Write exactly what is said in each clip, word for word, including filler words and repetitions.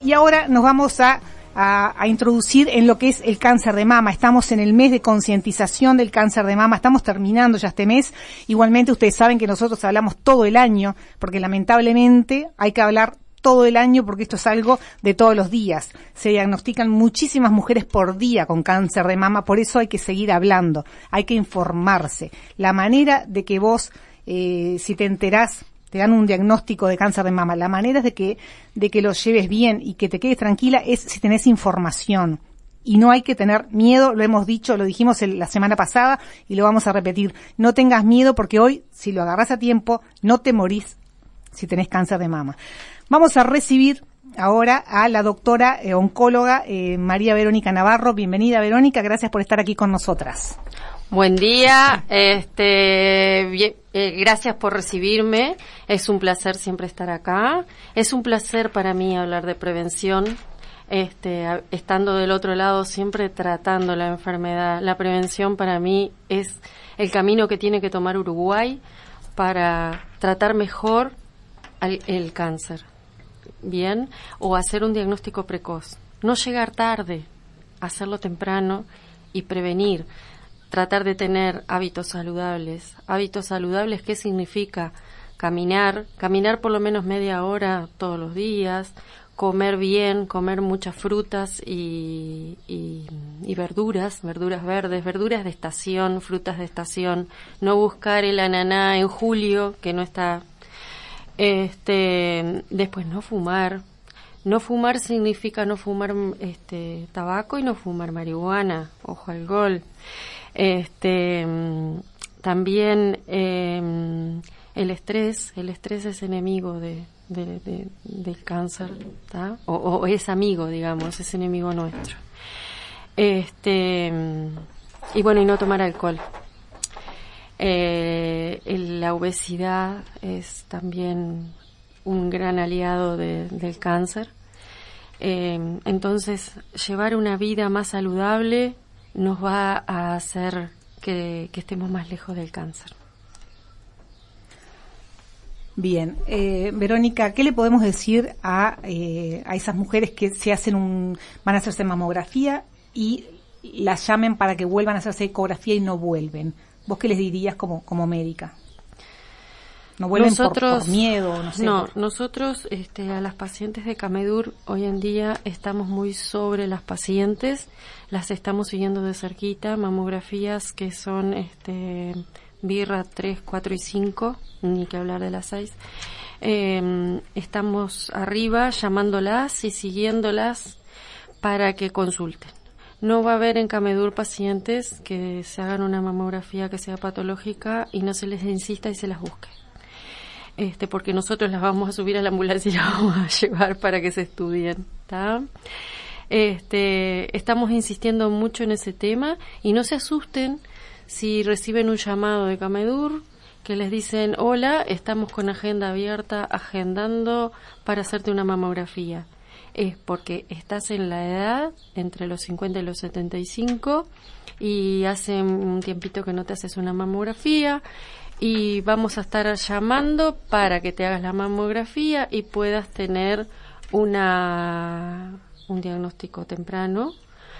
y ahora nos vamos a, a, a introducir en lo que es el cáncer de mama. Estamos en el mes de concientización del cáncer de mama, estamos terminando ya este mes. Igualmente ustedes saben que nosotros hablamos todo el año, porque lamentablemente hay que hablar todo el año porque esto es algo de todos los días. Se diagnostican muchísimas mujeres por día con cáncer de mama, por eso hay que seguir hablando, hay que informarse. La manera de que vos, eh, si te enterás, te dan un diagnóstico de cáncer de mama, la manera de que, de que lo lleves bien y que te quedes tranquila es si tenés información. Y no hay que tener miedo, lo hemos dicho, lo dijimos el, la semana pasada y lo vamos a repetir. No tengas miedo porque hoy, si lo agarrás a tiempo, no te morís si tenés cáncer de mama. Vamos a recibir ahora a la doctora eh, oncóloga eh, María Verónica Navarro. Bienvenida, Verónica, gracias por estar aquí con nosotras. Buen día, este, bien, eh, gracias por recibirme, es un placer siempre estar acá, es un placer para mí hablar de prevención, este, a, estando del otro lado siempre tratando la enfermedad. La prevención para mí es el camino que tiene que tomar Uruguay para tratar mejor al, el cáncer, bien, o hacer un diagnóstico precoz, no llegar tarde, hacerlo temprano y prevenir. Tratar de tener hábitos saludables. Hábitos saludables, ¿qué significa? Caminar, caminar por lo menos media hora todos los días, comer bien, comer muchas frutas y, y, y verduras, verduras verdes, verduras de estación, frutas de estación. No buscar el ananá en julio, que no está. Este, después no fumar. No fumar significa no fumar este tabaco y no fumar marihuana. Ojo al gol. Este, también eh, el estrés, el estrés es enemigo de, de, de del cáncer, ¿tá? O, o es amigo, digamos, es enemigo nuestro. Este, y bueno, y no tomar alcohol. Eh, la obesidad es también un gran aliado de, del cáncer. Eh, entonces, llevar una vida más saludable nos va a hacer que, que estemos más lejos del cáncer. Bien, eh, Verónica, ¿qué le podemos decir a, eh, a esas mujeres que se hacen un, van a hacerse mamografía y las llamen para que vuelvan a hacerse ecografía y no vuelven? ¿Vos qué les dirías como, como médica? ¿No vuelven nosotros, por, por miedo? No, sé, no por... nosotros este, a las pacientes de Camedur hoy en día estamos muy sobre las pacientes, las estamos siguiendo de cerquita, mamografías que son este, birra tres, cuatro y cinco, ni que hablar de las seis. Eh, estamos arriba llamándolas y siguiéndolas para que consulten. No va a haber en Camedur pacientes que se hagan una mamografía que sea patológica y no se les insista y se las busque. Este, porque nosotros las vamos a subir a la ambulancia y las vamos a llevar para que se estudien, ¿tá? Este, estamos insistiendo mucho en ese tema y no se asusten si reciben un llamado de Camedur que les dicen, hola, estamos con agenda abierta, agendando para hacerte una mamografía. Es porque estás en la edad entre los cincuenta y los setenta y cinco y hace un tiempito que no te haces una mamografía y vamos a estar llamando para que te hagas la mamografía y puedas tener una un diagnóstico temprano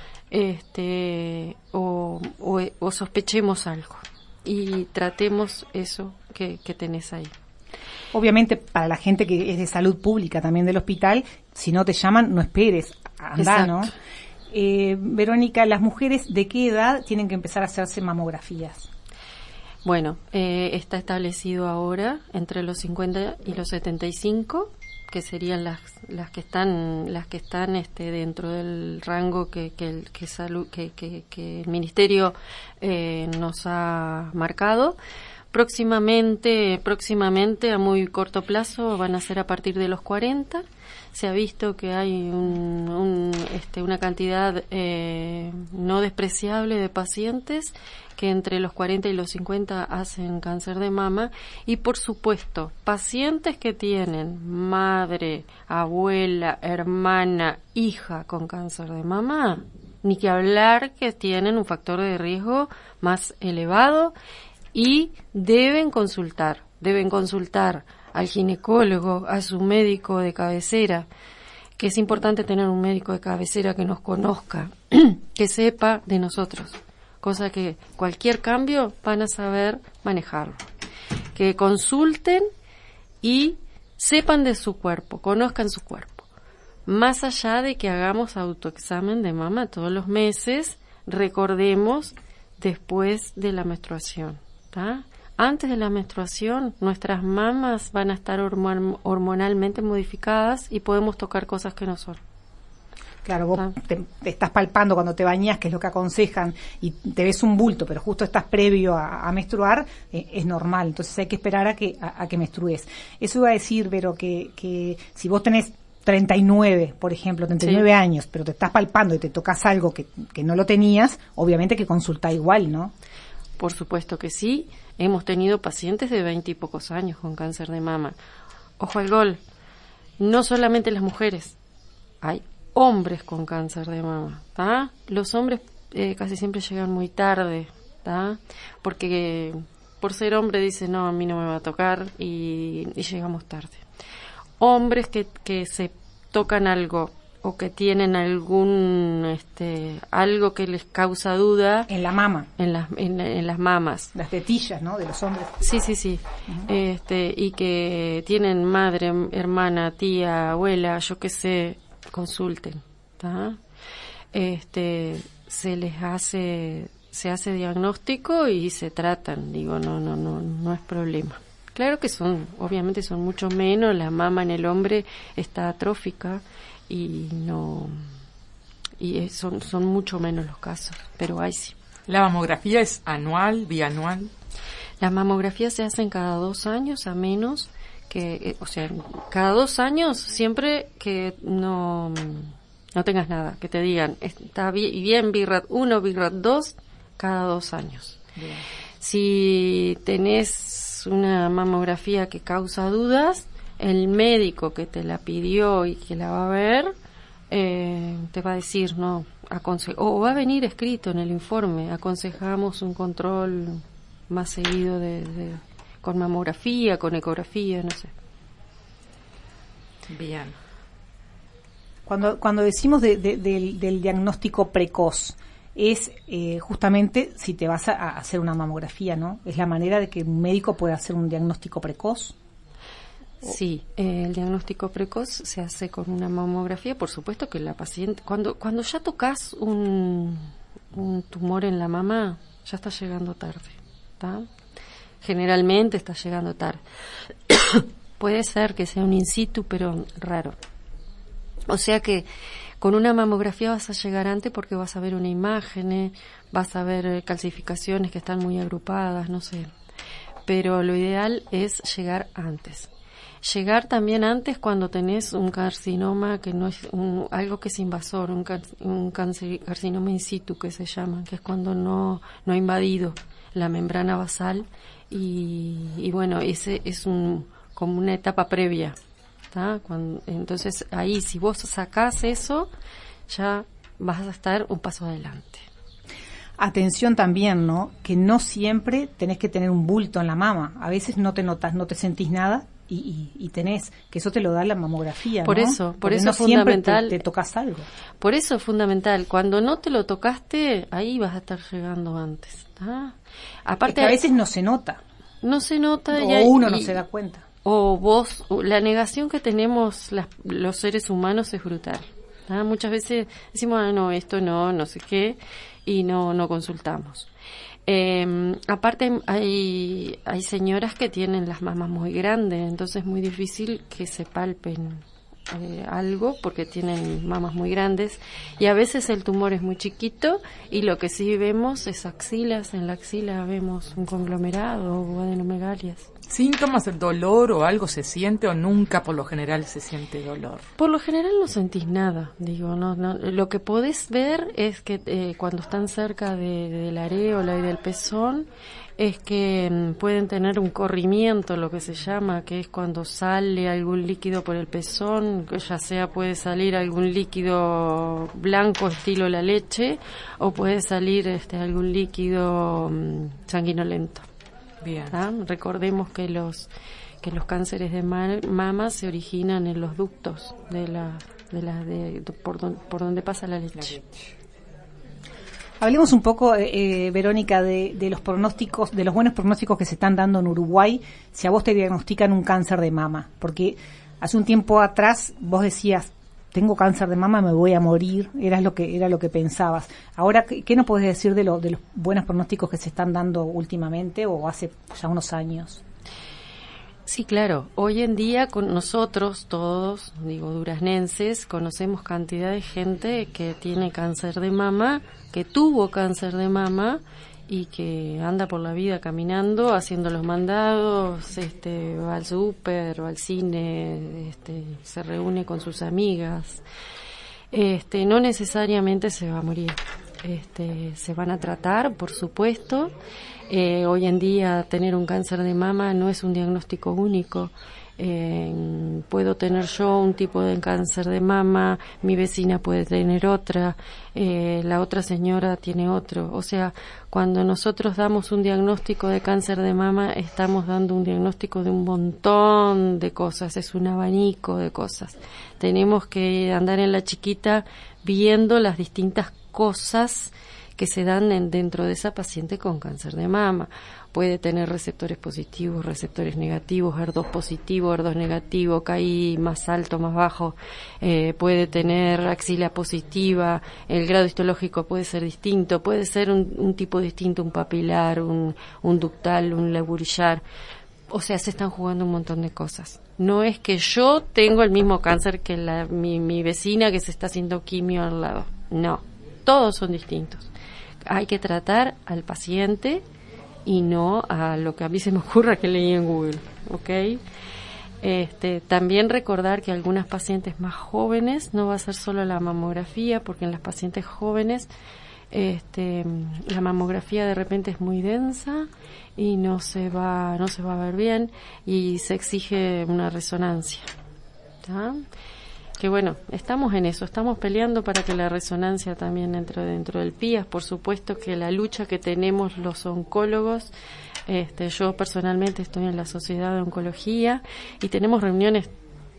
este o, o, o sospechemos algo y tratemos eso que, que tenés ahí. Obviamente para la gente que es de salud pública también del hospital, si no te llaman no esperes, anda, ¿no? Eh, Verónica, ¿las mujeres de qué edad tienen que empezar a hacerse mamografías? Bueno, eh, está establecido ahora entre los cincuenta y los setenta y cinco, que serían las las que están las que están este dentro del rango que que el que salud que que, que el ministerio eh, nos ha marcado. Próximamente, próximamente a muy corto plazo van a ser a partir de los cuarenta. Se ha visto que hay un, un, este, una cantidad eh, no despreciable de pacientes que entre los cuarenta y los cincuenta hacen cáncer de mama y, por supuesto, pacientes que tienen madre, abuela, hermana, hija con cáncer de mama, ni que hablar que tienen un factor de riesgo más elevado y deben consultar, deben consultar al ginecólogo, a su médico de cabecera, que es importante tener un médico de cabecera que nos conozca, que sepa de nosotros, cosa que cualquier cambio van a saber manejarlo. Que consulten y sepan de su cuerpo, conozcan su cuerpo. Más allá de que hagamos autoexamen de mama todos los meses, recordemos después de la menstruación, ¿tá? Antes de la menstruación, nuestras mamas van a estar hormon- hormonalmente modificadas y podemos tocar cosas que no son. Claro, vos Ah. te, te estás palpando cuando te bañás, que es lo que aconsejan, y te ves un bulto, pero justo estás previo a, a menstruar, eh, es normal. Entonces hay que esperar a que a, a que menstrues. Eso iba a decir, Vero, que, que si vos tenés treinta y nueve, por ejemplo, treinta y nueve Sí. años, pero te estás palpando y te tocas algo que, que no lo tenías, obviamente que consulta igual, ¿no? Por supuesto que sí. Hemos tenido pacientes de veinte y pocos años con cáncer de mama. Ojo al gol. No solamente las mujeres. Hay hombres con cáncer de mama, ¿tá? Los hombres eh, casi siempre llegan muy tarde, ¿tá? Porque por ser hombre dicen, no, a mí no me va a tocar y, y llegamos tarde. Hombres que, que se tocan algo o que tienen algún este algo que les causa duda En la mama, en las en, en las mamas. las tetillas, ¿no?, de los hombres. Sí, sí, sí. Uh-huh. Este, y que tienen madre, hermana, tía, abuela, yo qué sé, consulten, ¿tá? Este, se les hace se hace diagnóstico y se tratan, digo, no no no no es problema. Claro que son, obviamente son mucho menos, la mama en el hombre está atrófica y no y son son mucho menos los casos, pero hay sí. ¿La mamografía es anual, bianual? Las mamografías se hacen cada dos años, a menos que, eh, o sea, cada dos años siempre que no no tengas nada, que te digan, está bien, bien BIRAT uno, BIRAT dos, cada dos años. Bien. Si tenés una mamografía que causa dudas, el médico que te la pidió y que la va a ver, eh, te va a decir, no, aconse- o va a venir escrito en el informe, aconsejamos un control más seguido de, de con mamografía, con ecografía, no sé. Bien. Cuando cuando decimos de, de, del, del diagnóstico precoz, es eh, justamente si te vas a, a hacer una mamografía, ¿no? Es la manera de que un médico pueda hacer un diagnóstico precoz. Sí, eh, el diagnóstico precoz se hace con una mamografía, por supuesto que la paciente, cuando cuando ya tocas un, un tumor en la mama, ya está llegando tarde, ¿tá? Generalmente está llegando tarde. Puede ser que sea un in situ, pero raro. O sea que con una mamografía vas a llegar antes porque vas a ver una imagen, vas a ver calcificaciones que están muy agrupadas, no sé. Pero lo ideal es llegar antes. Llegar también antes cuando tenés un carcinoma que no es un, algo que es invasor, un, car, un cáncer, carcinoma in situ que se llama, que es cuando no, no ha invadido la membrana basal y, y bueno, ese es un como una etapa previa, ¿tá? Cuando, entonces ahí si vos sacás eso, ya vas a estar un paso adelante. Atención también, ¿no? Que no siempre tenés que tener un bulto en la mama. A veces no te notas, no te sentís nada y, y, y tenés, que eso te lo da la mamografía, por ¿no? eso, por Porque eso no es fundamental. Siempre te, te tocas algo. Por eso es fundamental. Cuando no te lo tocaste, ahí vas a estar llegando antes, ¿tá? Aparte, es que a veces no se nota. No se nota. O y hay, uno no y, se da cuenta. O vos, la negación que tenemos las, los seres humanos es brutal. ¿Ah? Muchas veces decimos, ah, no, esto no, no sé qué, y no no consultamos. Eh, aparte hay hay señoras que tienen las mamas muy grandes, entonces es muy difícil que se palpen eh, algo porque tienen mamas muy grandes y a veces el tumor es muy chiquito y lo que sí vemos es axilas, en la axila vemos un conglomerado o adenomegalias. ¿Síntomas del dolor o algo se siente o nunca por lo general se siente dolor? Por lo general no sentís nada, digo, no, no. Lo que podés ver es que eh, cuando están cerca de, de la areola y del pezón, es que mm, pueden tener un corrimiento, lo que se llama, que es cuando sale algún líquido por el pezón, que ya sea puede salir algún líquido blanco estilo la leche, o puede salir este algún líquido mm, sanguinolento. Bien. ¿Ah? Recordemos que los que los cánceres de ma- mama se originan en los ductos de la de la de, de por, don, por donde pasa la leche. La leche. Hablemos un poco, eh, Verónica, de, de los pronósticos, de los buenos pronósticos que se están dando en Uruguay si a vos te diagnostican un cáncer de mama, porque hace un tiempo atrás vos decías, tengo cáncer de mama, me voy a morir, era lo que era lo que pensabas. Ahora, ¿qué, qué nos podés decir de, lo, de los buenos pronósticos que se están dando últimamente o hace ya unos años? Sí, claro. Hoy en día con nosotros todos, digo duraznenses, conocemos cantidad de gente que tiene cáncer de mama, que tuvo cáncer de mama y que anda por la vida caminando, haciendo los mandados, este, va al súper, va al cine, este, se reúne con sus amigas. Este, no necesariamente se va a morir. Este, se van a tratar, por supuesto. Eh, hoy en día tener un cáncer de mama no es un diagnóstico único. Eh, puedo tener yo un tipo de cáncer de mama, mi vecina puede tener otra, eh, la otra señora tiene otro. O sea, cuando nosotros damos un diagnóstico de cáncer de mama, estamos dando un diagnóstico de un montón de cosas, es un abanico de cosas. Tenemos que andar en la chiquita viendo las distintas cosas que se dan en, dentro de esa paciente con cáncer de mama. Puede tener receptores positivos, receptores negativos, E R dos positivo, E R dos negativo, K I más alto, más bajo, eh, puede tener axila positiva, el grado histológico puede ser distinto, puede ser un, un tipo distinto, un papilar, un, un ductal, un laburillar. O sea, se están jugando un montón de cosas. No es que yo tengo el mismo cáncer que la, mi, mi vecina que se está haciendo quimio al lado. No, todos son distintos. Hay que tratar al paciente y no a lo que a mí se me ocurra que leí en Google, ¿ok? Este, también recordar que algunas pacientes más jóvenes no va a ser solo la mamografía, porque en las pacientes jóvenes este, la mamografía de repente es muy densa y no se va, no se va a ver bien y se exige una resonancia, ¿tá? Que bueno, estamos en eso, estamos peleando para que la resonancia también entre dentro del P I A S. Por supuesto que la lucha que tenemos los oncólogos, este, yo personalmente estoy en la Sociedad de Oncología y tenemos reuniones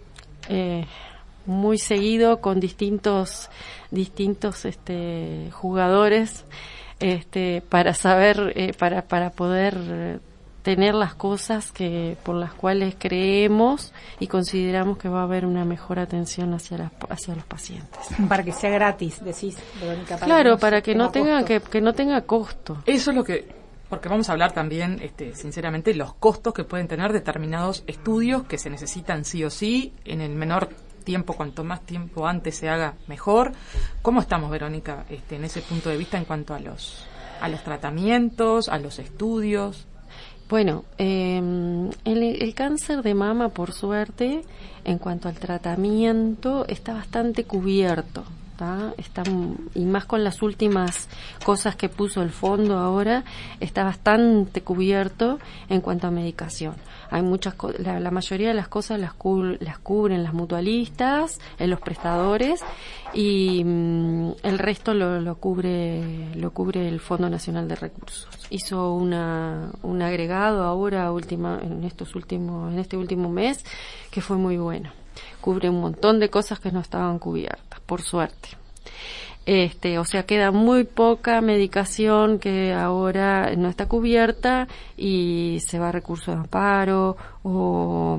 eh, muy seguido con distintos distintos este, jugadores este, para saber, eh, para para poder eh, tener las cosas que por las cuales creemos y consideramos que va a haber una mejor atención hacia las, hacia los pacientes. Para que sea gratis, decís, Verónica. Para claro, que no para que no tenga que, que no tenga costo. Eso es lo que, porque vamos a hablar también, este, sinceramente, los costos que pueden tener determinados estudios que se necesitan sí o sí en el menor tiempo, cuanto más tiempo antes se haga mejor. ¿Cómo estamos, Verónica, este, en ese punto de vista en cuanto a los a los tratamientos, a los estudios? Bueno, eh, el, el cáncer de mama, por suerte, en cuanto al tratamiento, está bastante cubierto, ¿tá? Está, y más con las últimas cosas que puso el fondo ahora, está bastante cubierto en cuanto a medicación. Hay muchas, la, la mayoría de las cosas las, cu- las cubren las mutualistas, en los prestadores, y mm, el resto lo, lo cubre lo cubre el Fondo Nacional de Recursos. Hizo una un agregado ahora última en estos últimos en este último mes que fue muy bueno. Cubre un montón de cosas que no estaban cubiertas, por suerte. Este, o sea, queda muy poca medicación que ahora no está cubierta y se va a recurso de amparo o,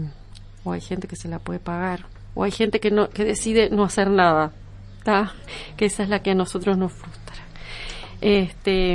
o hay gente que se la puede pagar o hay gente que no que decide no hacer nada, ¿tá? Que esa es la que a nosotros nos frustra. Este,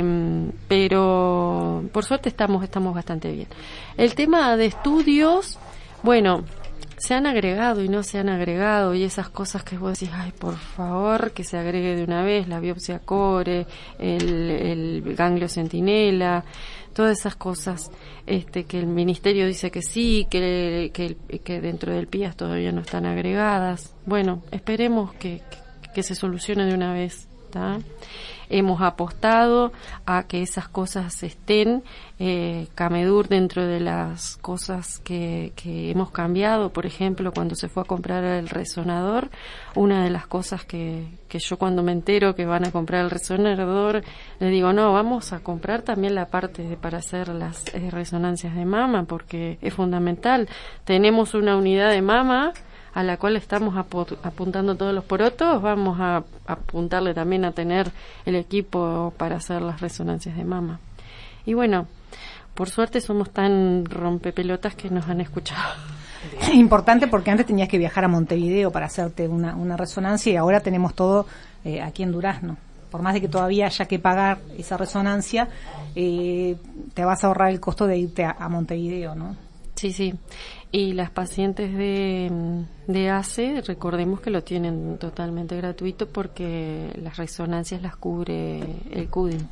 pero por suerte estamos estamos bastante bien. El tema de estudios, bueno, se han agregado y no se han agregado y esas cosas que vos decís, ay, por favor, que se agregue de una vez la biopsia core, el, el ganglio centinela, todas esas cosas este que el ministerio dice que sí, que, que, que dentro del P I A S todavía no están agregadas. Bueno, esperemos que, que, que se solucione de una vez, ¿tá? Hemos apostado a que esas cosas estén. eh, Camedur, dentro de las cosas que, que hemos cambiado, por ejemplo, cuando se fue a comprar el resonador, una de las cosas que, que yo cuando me entero que van a comprar el resonador, le digo, no, vamos a comprar también la parte de, para hacer las eh, resonancias de mama, porque es fundamental. Tenemos una unidad de mama a la cual estamos apu- apuntando todos los porotos, vamos a, a apuntarle también a tener el equipo para hacer las resonancias de mama. Y bueno, por suerte somos tan rompepelotas que nos han escuchado. Importante, porque antes tenías que viajar a Montevideo para hacerte una, una resonancia, y ahora tenemos todo eh, aquí en Durazno. Por más de que todavía haya que pagar esa resonancia, eh, te vas a ahorrar el costo de irte a, a Montevideo, ¿no? Sí, sí. Y las pacientes de, de A C E, recordemos que lo tienen totalmente gratuito porque las resonancias las cubre el C U D I.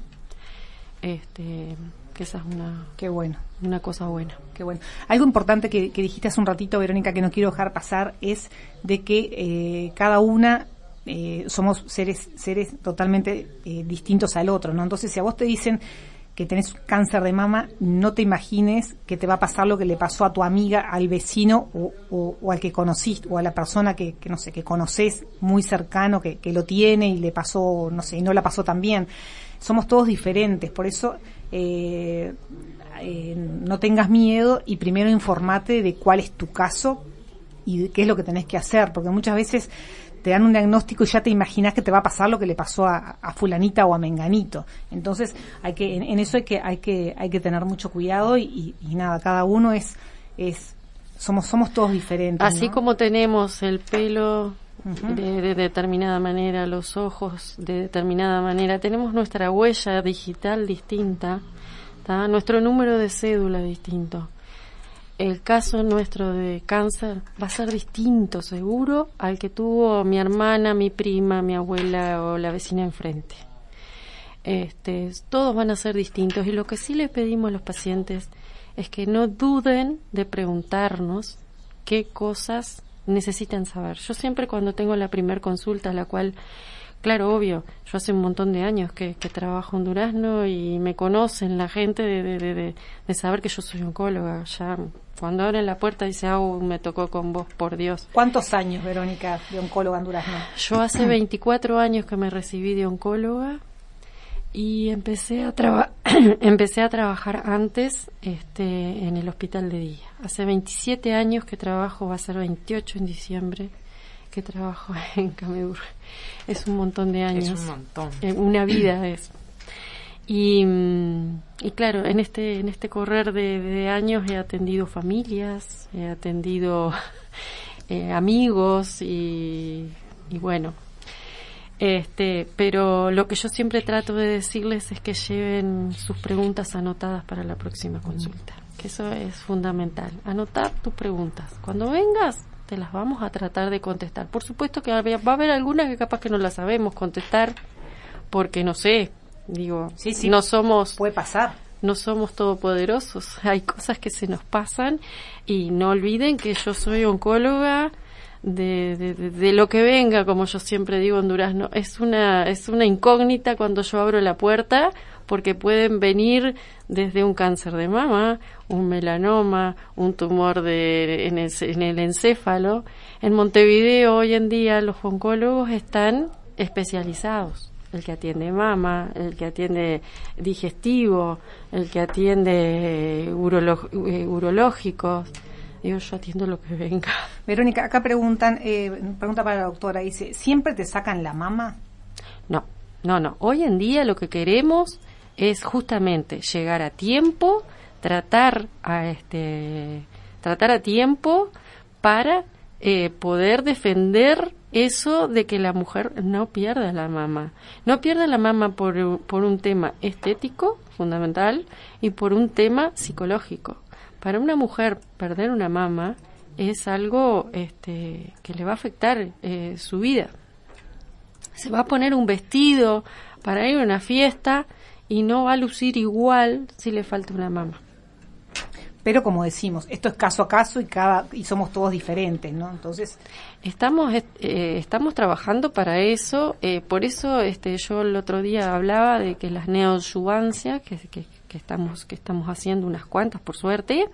Este, que esa es una, Qué bueno. una cosa buena. Qué bueno. Algo importante que, que dijiste hace un ratito, Verónica, que no quiero dejar pasar, es de que eh, cada una eh, somos seres seres totalmente eh, distintos al otro, ¿no? Entonces, si a vos te dicen que tenés cáncer de mama, no te imagines que te va a pasar lo que le pasó a tu amiga, al vecino o, o, o al que conociste, o a la persona que, que no sé, que conocés muy cercano, que, que lo tiene y le pasó, no sé, y no la pasó tan bien. Somos todos diferentes, por eso eh, eh, no tengas miedo y primero informate de cuál es tu caso y de qué es lo que tenés que hacer, porque muchas veces te dan un diagnóstico y ya te imaginas que te va a pasar lo que le pasó a, a fulanita o a menganito. Entonces, hay que en, en eso hay que hay que hay que tener mucho cuidado y, y, y nada, cada uno es es somos somos todos diferentes, Así ¿no? como tenemos el pelo Uh-huh. de, de determinada manera, los ojos de determinada manera, tenemos nuestra huella digital distinta, ¿tá? Nuestro número de cédula distinto. El caso nuestro de cáncer va a ser distinto, seguro, al que tuvo mi hermana, mi prima, mi abuela o la vecina enfrente. Este, todos van a ser distintos, y lo que sí le pedimos a los pacientes es que no duden de preguntarnos qué cosas necesitan saber. Yo siempre, cuando tengo la primer consulta, la cual, claro, obvio, yo hace un montón de años que, que trabajo en Durazno y me conocen la gente de, de, de, de saber que yo soy oncóloga. Ya cuando abren la puerta dice, ah, uh, me tocó con vos, por Dios. ¿Cuántos años, Verónica, de oncóloga en Durazno? Yo hace veinticuatro años que me recibí de oncóloga y empecé a traba- empecé a trabajar antes este en el hospital de día. Hace veintisiete años que trabajo, va a ser veintiocho en diciembre, que trabajo en Camedur. Es un montón de años. Es un montón. Eh, una vida es. Y, y claro, en este en este correr de, de años he atendido familias, he atendido eh, amigos y, y bueno, este, pero lo que yo siempre trato de decirles es que lleven sus preguntas anotadas para la próxima consulta, que eso es fundamental. Anotar tus preguntas. Cuando vengas, te las vamos a tratar de contestar. Por supuesto que va a haber algunas que capaz que no las sabemos contestar, porque no sé, digo, Sí, sí, no somos puede pasar. no somos todopoderosos, hay cosas que se nos pasan, y no olviden que yo soy oncóloga de, de, de, de lo que venga, como yo siempre digo en Durazno. Es una, es una incógnita cuando yo abro la puerta, porque pueden venir desde un cáncer de mama, un melanoma, un tumor de, en, el, en el encéfalo. En Montevideo hoy en día los oncólogos están especializados. El que atiende mama, el que atiende digestivo, el que atiende urolo- eh, urológicos. Digo, yo atiendo lo que venga. Verónica, acá preguntan, eh, pregunta para la doctora, dice, ¿siempre te sacan la mama? No, no, no. Hoy en día lo que queremos es justamente llegar a tiempo, tratar a este, tratar a tiempo para eh, poder defender eso de que la mujer no pierda la mama. No pierda la mama por, por un tema estético, fundamental, y por un tema psicológico. Para una mujer perder una mama es algo este, que le va a afectar eh, su vida. Se va a poner un vestido para ir a una fiesta y no va a lucir igual si le falta una mama. Pero como decimos, esto es caso a caso y cada y somos todos diferentes, ¿no? Entonces, estamos eh, estamos trabajando para eso, eh, por eso este yo el otro día hablaba de que las neoadyuvancias que, que que estamos que estamos haciendo unas cuantas, por suerte,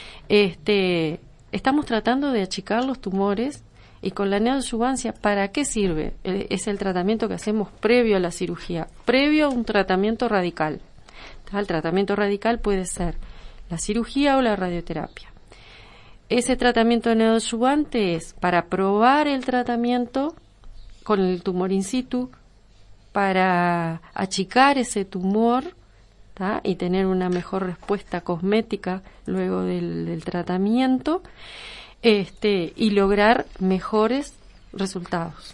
este estamos tratando de achicar los tumores. Y con la neoadyuvancia, ¿para qué sirve? Eh, es el tratamiento que hacemos previo a la cirugía, previo a un tratamiento radical. El tratamiento radical puede ser la cirugía o la radioterapia. ese tratamiento neoadyuvante es para probar el tratamiento con el tumor in situ, para achicar ese tumor, ¿tá? Y tener una mejor respuesta cosmética luego del, del tratamiento, este, y lograr mejores resultados.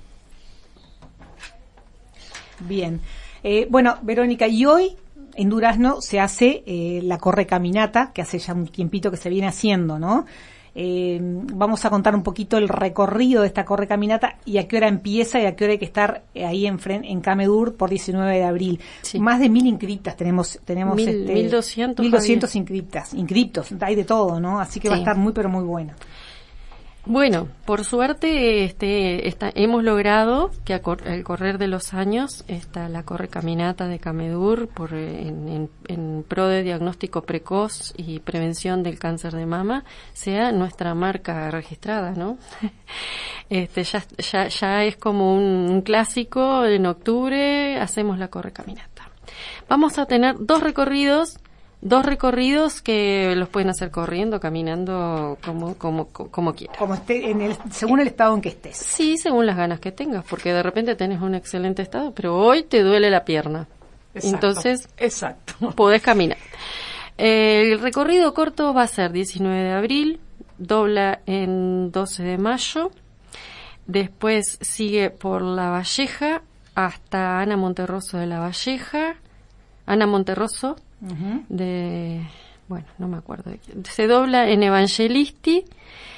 Bien. Eh, bueno, Verónica, y hoy en Durazno se hace eh, la correcaminata, que hace ya un tiempito que se viene haciendo, ¿no? Eh, vamos a contar un poquito el recorrido de esta correcaminata y a qué hora empieza y a qué hora hay que estar ahí en, en Camedur por diecinueve de abril. Sí. Más de mil inscriptas tenemos, tenemos mil, este, mil doscientos, mil doscientos inscriptas, inscriptos, hay de todo, ¿no? Así que sí, va a estar muy pero muy bueno. Bueno, por suerte este, esta, hemos logrado que al correr de los años esta, la correcaminata de Camedur por, en, en, en pro de diagnóstico precoz y prevención del cáncer de mama sea nuestra marca registrada, ¿no? Este, ya, ya, ya es como un, un clásico, en octubre hacemos la correcaminata. Vamos a tener dos recorridos Dos recorridos que los pueden hacer corriendo, caminando, como como como quieran. Como esté en el, según el estado en que estés. Sí, según las ganas que tengas, porque de repente tenés un excelente estado, pero hoy te duele la pierna. Exacto, entonces, exacto. podés caminar. Eh, el recorrido corto va a ser diecinueve de abril, dobla en doce de mayo, después sigue por La Valleja hasta Ana Monterroso de La Valleja, Ana Monterroso, Uh-huh. de, bueno, no me acuerdo, de quién. Se dobla en Evangelisti,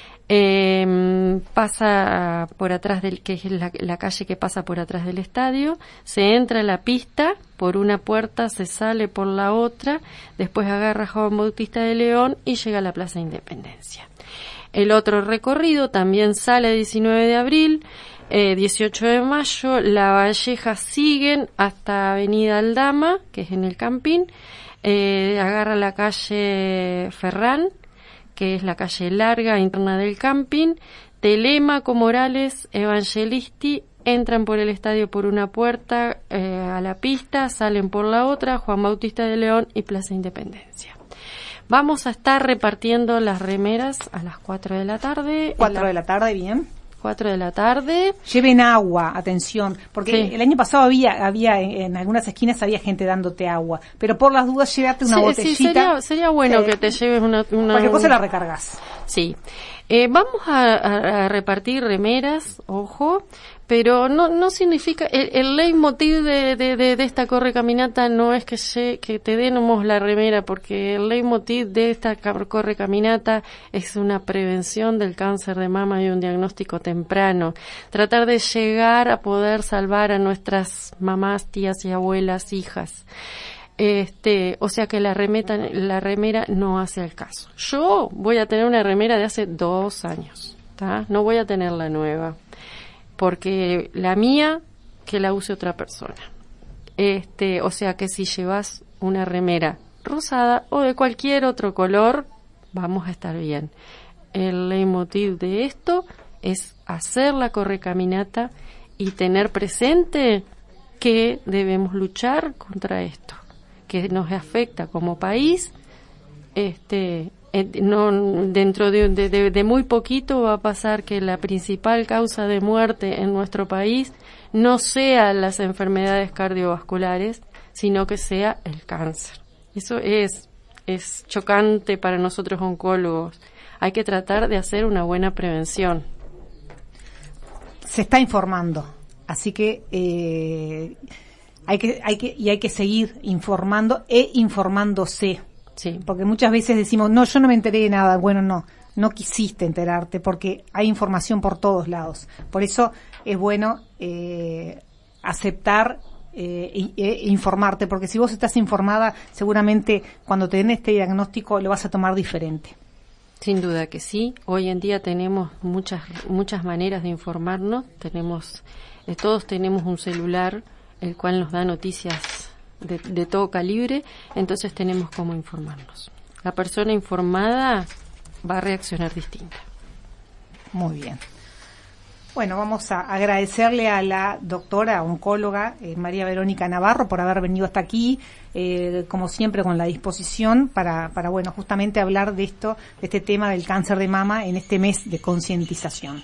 eh, pasa por atrás del, que es la, la calle que pasa por atrás del estadio, se entra a la pista por una puerta, se sale por la otra, después agarra Juan Bautista de León y llega a la Plaza Independencia. El otro recorrido también sale diecinueve de abril, Eh, dieciocho de mayo, La Valleja siguen hasta Avenida Aldama, que es en el Campín, eh, agarra la calle Ferrán, que es la calle larga interna del Campín, Telemaco, Morales, Evangelisti, entran por el estadio por una puerta eh, a la pista, salen por la otra, Juan Bautista de León y Plaza Independencia. Vamos a estar repartiendo las remeras a las cuatro de la tarde. cuatro de la tarde, bien. cuatro de la tarde. Lleven agua, atención, porque sí, el año pasado había había en, en algunas esquinas había gente dándote agua, pero por las dudas llévate una sí, botellita. Sí, sería, sería bueno eh, que te lleves una, una cualquier cosa la recargas. Sí. Eh, vamos a, a, a repartir remeras, ojo, pero no no significa el, el leitmotiv de, de, de, de esta correcaminata no es que se, que te demos la remera, porque el leitmotiv de esta correcaminata es una prevención del cáncer de mama y un diagnóstico temprano, tratar de llegar a poder salvar a nuestras mamás, tías y abuelas, hijas. Este, o sea que la remeta, la remera no hace al caso. Yo voy a tener una remera de hace dos años, ¿tá? No voy a tener la nueva, porque la mía que la use otra persona. Este, o sea que si llevas una remera rosada o de cualquier otro color, vamos a estar bien. El leitmotiv de esto es hacer la correcaminata y tener presente que debemos luchar contra esto, que nos afecta como país. Este, no, dentro de, de, de muy poquito va a pasar que la principal causa de muerte en nuestro país no sea las enfermedades cardiovasculares, sino que sea el cáncer. Eso es, es chocante para nosotros oncólogos. Hay que tratar de hacer una buena prevención. Se está informando, así que eh, hay que hay que y hay que seguir informando e informándose. Sí. Porque muchas veces decimos, no, yo no me enteré de nada. Bueno, no, no quisiste enterarte porque hay información por todos lados. Por eso es bueno eh, aceptar eh, e informarte, porque si vos estás informada, seguramente cuando te den este diagnóstico lo vas a tomar diferente. Sin duda que sí. Hoy en día tenemos muchas muchas maneras de informarnos. Tenemos eh, todos tenemos un celular el cual nos da noticias de, de todo calibre, entonces tenemos cómo informarnos. La persona informada va a reaccionar distinta. Muy bien. Bueno, vamos a agradecerle a la doctora oncóloga eh, María Verónica Navarro por haber venido hasta aquí, eh, como siempre con la disposición para, para, bueno, justamente hablar de esto, de este tema del cáncer de mama en este mes de concientización.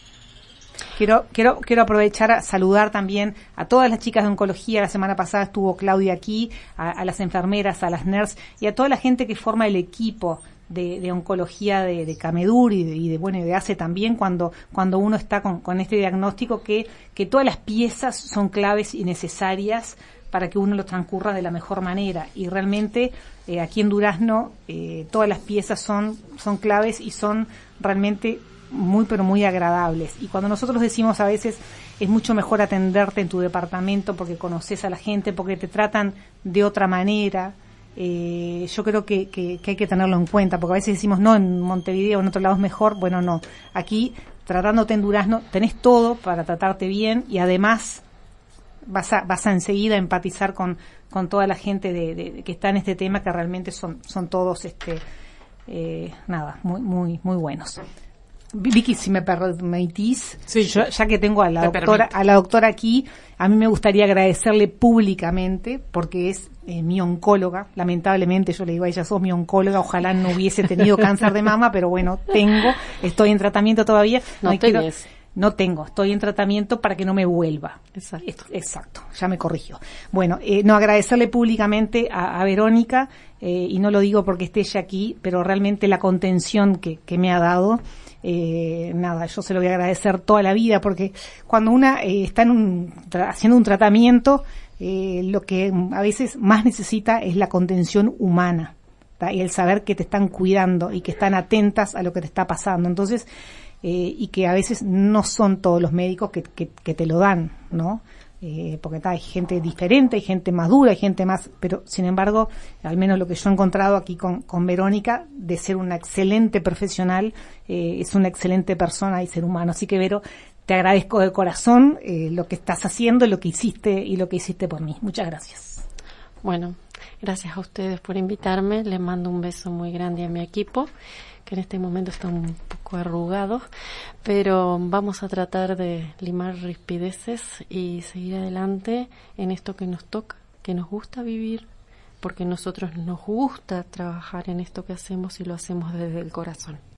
Quiero, quiero, quiero aprovechar a saludar también a todas las chicas de oncología. La semana pasada estuvo Claudia aquí, a, a las enfermeras, a las nurses y a toda la gente que forma el equipo de, de oncología de, de Camedur y de, y de, bueno, y de A C E también, cuando, cuando uno está con, con este diagnóstico, que, que todas las piezas son claves y necesarias para que uno lo transcurra de la mejor manera. Y realmente, eh, aquí en Durazno, eh, todas las piezas son, son claves y son realmente muy pero muy agradables. Y cuando nosotros decimos a veces es mucho mejor atenderte en tu departamento porque conoces a la gente, porque te tratan de otra manera, eh, yo creo que, que, que hay que tenerlo en cuenta, porque a veces decimos no, en Montevideo, en otro lado es mejor. Bueno, no, aquí tratándote en Durazno tenés todo para tratarte bien y además vas a vas a enseguida empatizar con con toda la gente de, de, de que está en este tema, que realmente son son todos este eh, nada, muy muy muy buenos. Vicky, si me permitís, sí, yo, ya que tengo a la doctora, permito. a la doctora aquí, a mí me gustaría agradecerle públicamente, porque es eh, mi oncóloga. Lamentablemente yo le digo a ella, sos mi oncóloga, ojalá no hubiese tenido cáncer de mama, pero bueno, tengo, estoy en tratamiento todavía. No, no tenés. Quiero, no tengo, estoy en tratamiento para que no me vuelva. Exacto. Es, exacto, ya me corrigió. Bueno, eh, no, agradecerle públicamente a, a Verónica, eh, y no lo digo porque esté ella aquí, pero realmente la contención que, que me ha dado. Eh, nada, yo se lo voy a agradecer toda la vida, porque cuando una eh, está en un, tra- haciendo un tratamiento, eh, lo que a veces más necesita es la contención humana, ¿tá? Y el saber que te están cuidando y que están atentas a lo que te está pasando. Entonces, eh, y que a veces no son todos los médicos que, que, que te lo dan, ¿no? Eh, porque tá, hay gente diferente, hay gente más dura, hay gente más, pero sin embargo, al menos lo que yo he encontrado aquí con, con Verónica, de ser una excelente profesional, eh, es una excelente persona y ser humano. Así que, Vero, te agradezco de corazón eh, lo que estás haciendo, lo que hiciste y lo que hiciste por mí. Muchas gracias. Bueno, gracias a ustedes por invitarme. Les mando un beso muy grande a mi equipo, que en este momento está un poco arrugado, pero vamos a tratar de limar rispideces y seguir adelante en esto que nos toca, que nos gusta vivir, porque nosotros nos gusta trabajar en esto que hacemos y lo hacemos desde el corazón.